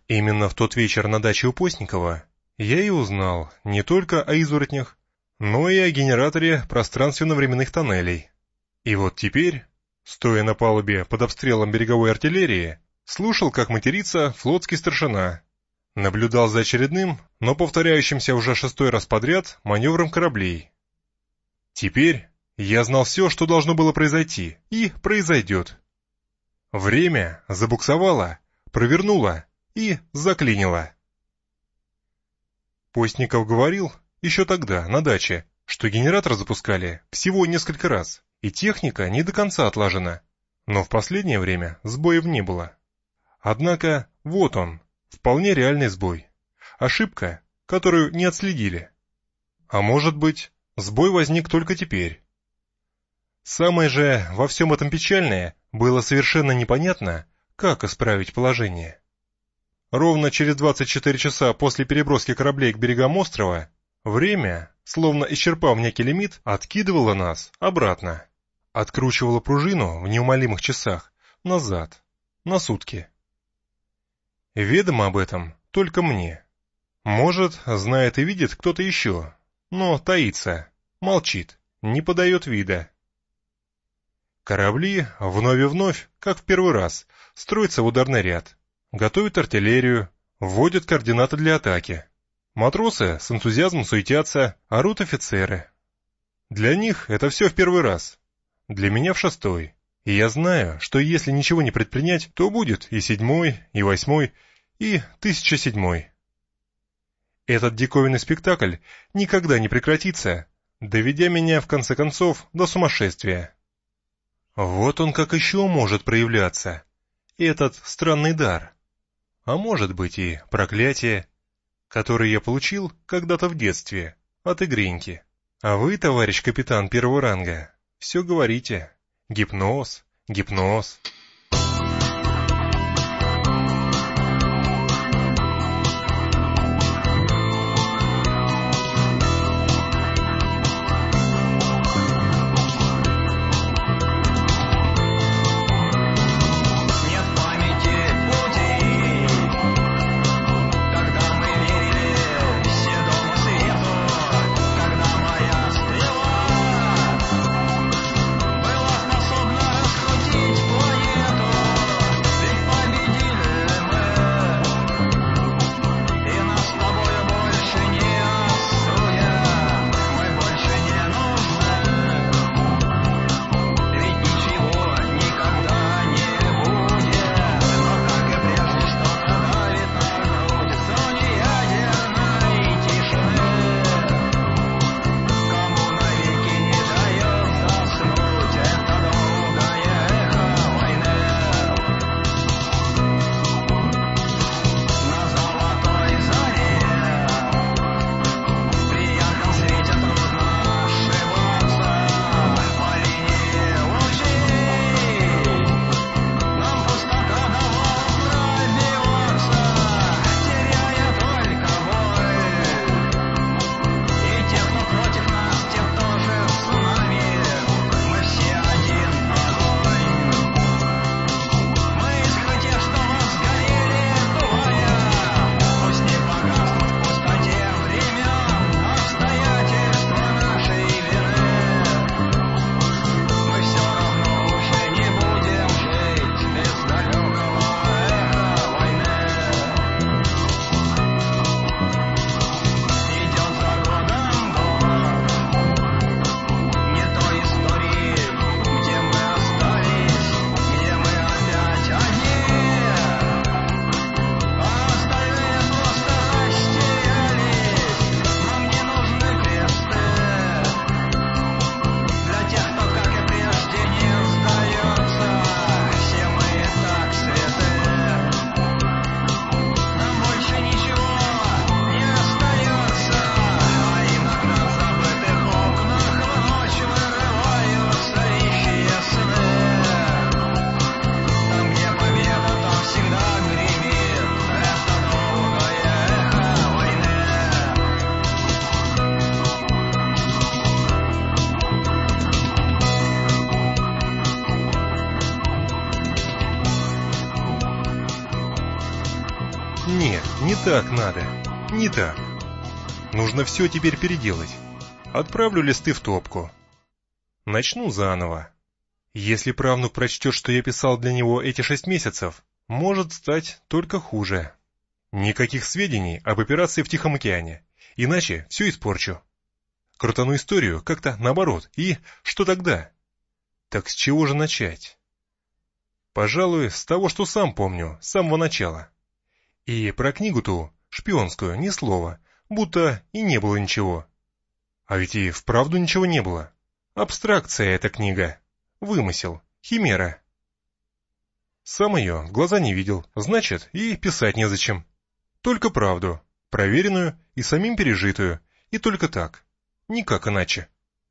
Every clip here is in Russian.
Именно в тот вечер на даче у Постникова я и узнал не только о изворотнях, но и о генераторе пространственно-временных тоннелей. И вот теперь, стоя на палубе под обстрелом береговой артиллерии, слушал, как матерится флотский старшина. Наблюдал за очередным, но повторяющимся уже 6-й раз подряд маневром кораблей. Теперь я знал все, что должно было произойти, и произойдет. Время забуксовало, провернуло и заклинило. Постников говорил еще тогда, на даче, что генератор запускали всего несколько раз, и техника не до конца отлажена, но в последнее время сбоев не было. Однако вот он, вполне реальный сбой. Ошибка, которую не отследили. А может быть, сбой возник только теперь. Самое же во всем этом печальное было совершенно непонятно, как исправить положение. Ровно через 24 часа после переброски кораблей к берегам острова время, словно исчерпав некий лимит, откидывало нас обратно. Откручивало пружину в неумолимых часах назад, на сутки. Ведомо об этом только мне. Может, знает и видит кто-то еще, но таится, молчит, не подает вида. Корабли вновь и вновь, как в первый раз, строятся в ударный ряд, готовят артиллерию, вводят координаты для атаки. Матросы с энтузиазмом суетятся, орут офицеры. Для них это все в первый раз, для меня в 6-й. И я знаю, что если ничего не предпринять, то будет и 7-й, и 8-й, и 1007-й. Этот диковинный спектакль никогда не прекратится, доведя меня, в конце концов, до сумасшествия. Вот он как еще может проявляться, этот странный дар. А может быть и проклятие, которое я получил когда-то в детстве, от Игреньки. А вы, товарищ капитан первого ранга, все говорите: гипноз, гипноз. Была способна раскрутить планету. Нет, не так надо. Не так. Нужно все теперь переделать. Отправлю листы в топку. Начну заново. Если правнук прочтет, что я писал для него эти 6 месяцев, может стать только хуже. Никаких сведений об операции в Тихом океане, иначе все испорчу. Крутану историю как-то наоборот, и что тогда? Так с чего же начать? Пожалуй, с того, что сам помню, с самого начала. И про книгу ту, шпионскую, ни слова, будто и не было ничего. А ведь и вправду ничего не было. Абстракция эта книга. Вымысел, химера. Сам ее в глаза не видел, значит, и писать незачем. Только правду, проверенную и самим пережитую, и только так, никак иначе.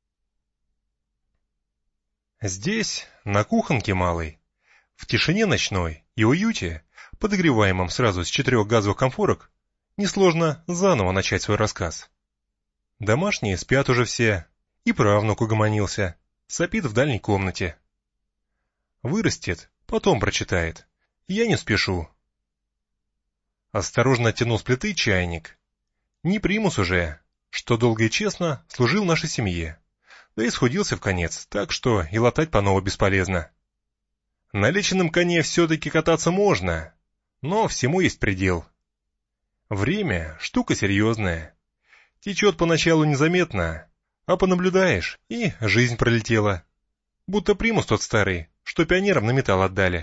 Здесь, на кухонке малой, в тишине ночной и уюте, подогреваемом сразу с 4 газовых комфорок, несложно заново начать свой рассказ. Домашние спят уже все, и правнук угомонился, сопит в дальней комнате. Вырастет, потом прочитает. Я не спешу. Осторожно оттянул с плиты чайник. Не примус уже, что долго и честно служил нашей семье. Да и схудился в конец, так что и латать по новой бесполезно. На леченом коне все-таки кататься можно, но всему есть предел. Время — штука серьезная. Течет поначалу незаметно, а понаблюдаешь, и жизнь пролетела. Будто примус тот старый, что пионерам на металл отдали.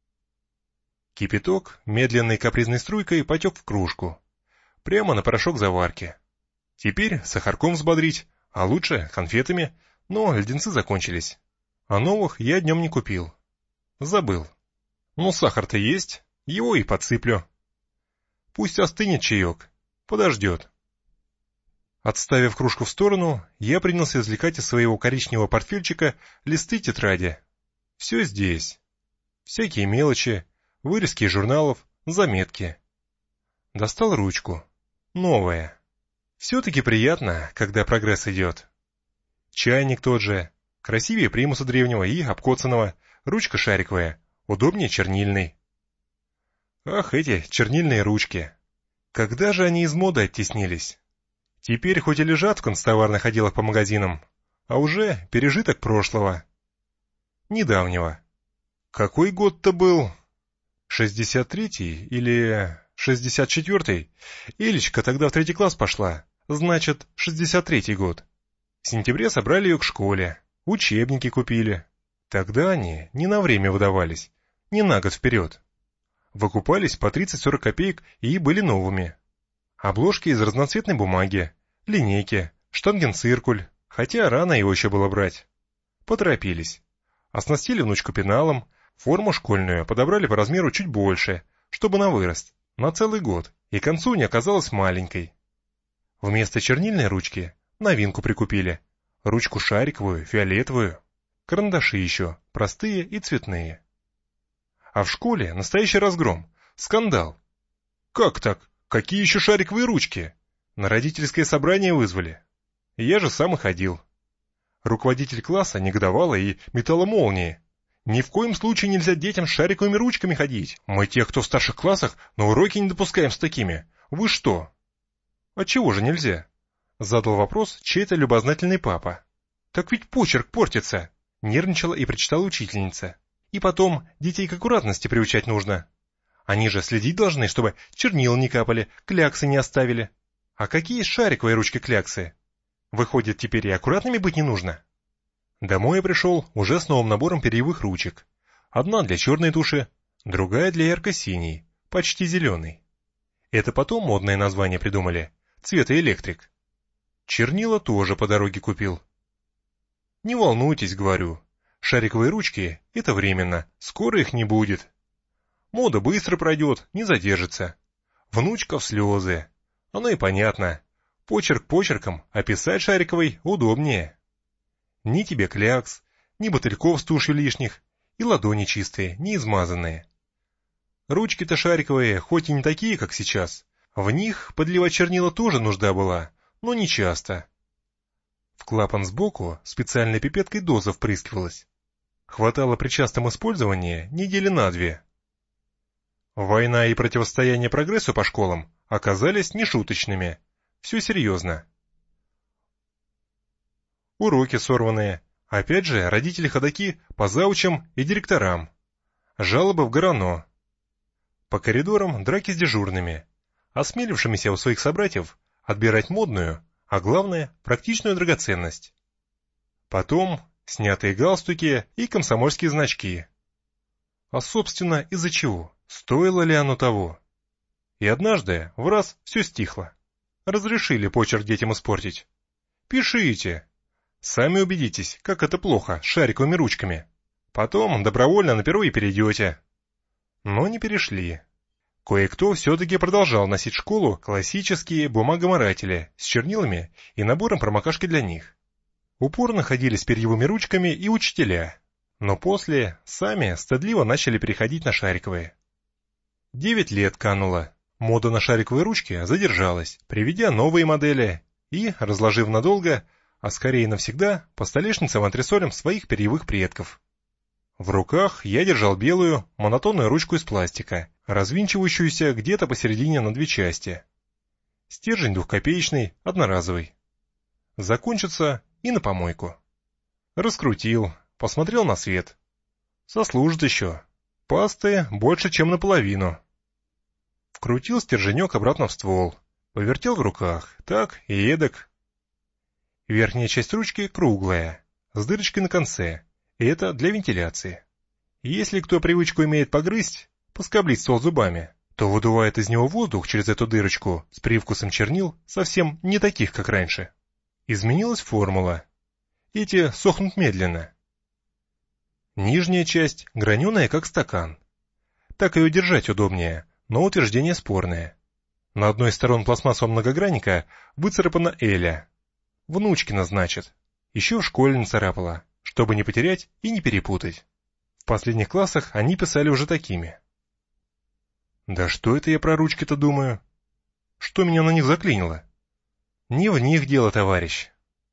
Кипяток медленной капризной струйкой потек в кружку. Прямо на порошок заварки. Теперь сахарком взбодрить, а лучше конфетами, но леденцы закончились. А новых я днем не купил. Забыл. Но сахар-то есть, его и подсыплю. Пусть остынет чаек, подождет. Отставив кружку в сторону, я принялся извлекать из своего коричневого портфельчика листы тетради. Все здесь. Всякие мелочи, вырезки из журналов, заметки. Достал ручку. Новая. Все-таки приятно, когда прогресс идет. Чайник тот же, красивее примуса древнего и обкоцанного, ручка шариковая, удобнее чернильной. Ах, эти чернильные ручки. Когда же они из моды оттеснились? Теперь хоть и лежат в канцтоварных отделах по магазинам, а уже пережиток прошлого. Недавнего. Какой год-то был? 63-й или 64-й? Илечка тогда в 3 класс пошла, значит, 63-й год. В сентябре собрали ее к школе, учебники купили. Тогда они не на время выдавались, не на год вперед. Выкупались по 30-40 копеек и были новыми. Обложки из разноцветной бумаги, линейки, штангенциркуль, хотя рано его еще было брать. Поторопились. Оснастили внучку пеналом, форму школьную подобрали по размеру чуть больше, чтобы на вырост, на целый год, и к концу не оказалась маленькой. Вместо чернильной ручки новинку прикупили. Ручку шариковую, фиолетовую. Карандаши еще, простые и цветные. А в школе настоящий разгром, скандал. Как так? Какие еще шариковые ручки? На родительское собрание вызвали. Я же сам и ходил. Руководитель класса негодовала и метала молнии. Ни в коем случае нельзя детям с шариковыми ручками ходить. Мы тех, кто в старших классах, на уроки не допускаем с такими. Вы что? А чего же нельзя? Задал вопрос чей-то любознательный папа. Так ведь почерк портится. Нервничала и прочитала учительница. И потом, детей к аккуратности приучать нужно. Они же следить должны, чтобы чернила не капали, кляксы не оставили. А какие шариковые ручки кляксы? Выходит, теперь и аккуратными быть не нужно? Домой я пришел уже с новым набором перьевых ручек. Одна для черной туши, другая для ярко-синей, почти зеленой. Это потом модное название придумали, цвета электрик. Чернила тоже по дороге купил. Не волнуйтесь, говорю, шариковые ручки — это временно, скоро их не будет. Мода быстро пройдет, не задержится. Внучка в слезы. Оно и понятно. Почерк почерком, а писать шариковой удобнее. Ни тебе клякс, ни мотыльков с тушью лишних, и ладони чистые, не измазанные. Ручки-то шариковые, хоть и не такие, как сейчас. В них подливать чернила тоже нужда была, но не часто. В клапан сбоку специальной пипеткой доза впрыскивалась. Хватало при частом использовании недели на 2. Война и противостояние прогрессу по школам оказались нешуточными. Все серьезно. Уроки сорванные. Опять же, родители-ходаки по заучам и директорам. Жалобы в ГРАНО. По коридорам драки с дежурными, осмелившимися у своих собратьев отбирать модную, а главное, практичную драгоценность. Потом снятые галстуки и комсомольские значки. А собственно, из-за чего? Стоило ли оно того? И однажды в раз все стихло. Разрешили почерк детям испортить. Пишите. Сами убедитесь, как это плохо, с шариковыми ручками. Потом добровольно на перо и перейдете. Но не перешли. Кое-кто все-таки продолжал носить в школу классические бумагоморатели с чернилами и набором промокашки для них. Упорно ходили с перьевыми ручками и учителя, но после сами стыдливо начали переходить на шариковые. 9 лет кануло, мода на шариковые ручки задержалась, приведя новые модели и, разложив надолго, а скорее навсегда, по столешницам и антресолям своих перьевых предков. В руках я держал белую, монотонную ручку из пластика, развинчивающуюся где-то посередине на 2 части. Стержень 2-копеечный, одноразовый. Закончится и на помойку. Раскрутил, посмотрел на свет. Сослужит еще. Пасты больше, чем наполовину. Вкрутил стерженек обратно в ствол, повертел в руках, так и эдак. Верхняя часть ручки круглая, с дырочкой на конце. Это для вентиляции. Если кто привычку имеет погрызть, поскоблить стол зубами, то выдувает из него воздух через эту дырочку с привкусом чернил, совсем не таких, как раньше. Изменилась формула. Эти сохнут медленно. Нижняя часть граненая, как стакан. Так ее держать удобнее, но утверждение спорное. На одной из сторон пластмассового многогранника выцарапана Эля. Внучкина, значит. Еще в школе нацарапала, чтобы не потерять и не перепутать. В последних классах они писали уже такими. Да что это я про ручки-то думаю? Что меня на них заклинило? Не в них дело, товарищ.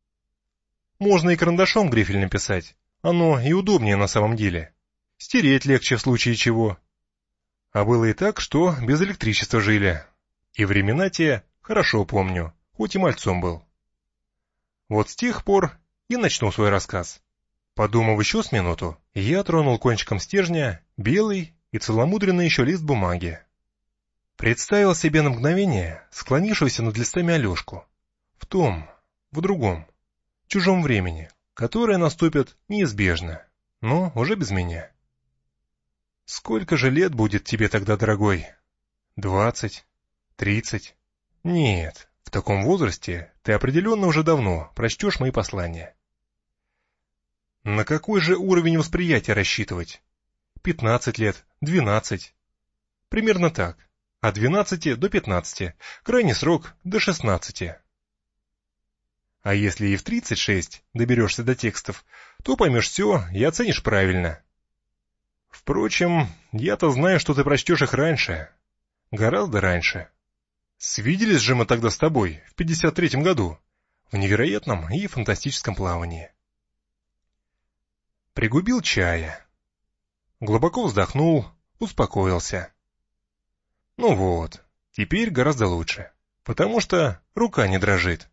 Можно и карандашом грифель написать. Оно и удобнее на самом деле. Стереть легче в случае чего. А было и так, что без электричества жили. И времена те хорошо помню, хоть и мальцом был. Вот с тех пор и начну свой рассказ. Подумав еще с минуту, я тронул кончиком стержня белый и целомудренный еще лист бумаги. Представил себе на мгновение склонившегося над листами Алешку. В другом, чужом времени, которое наступит неизбежно, но уже без меня. Сколько же лет будет тебе тогда, дорогой? 20? 30? Нет, в таком возрасте ты определенно уже давно прочтешь мои послания. На какой же уровень восприятия рассчитывать? 15 лет, 12. Примерно так. От 12 до 15, крайний срок до 16. А если и в 36 доберешься до текстов, то поймешь все и оценишь правильно. Впрочем, я-то знаю, что ты прочтешь их раньше. Гораздо раньше. Свиделись же мы тогда с тобой в 53-м году, в невероятном и фантастическом плавании. Пригубил чая. Глубоко вздохнул, успокоился. Ну вот, теперь гораздо лучше, потому что рука не дрожит.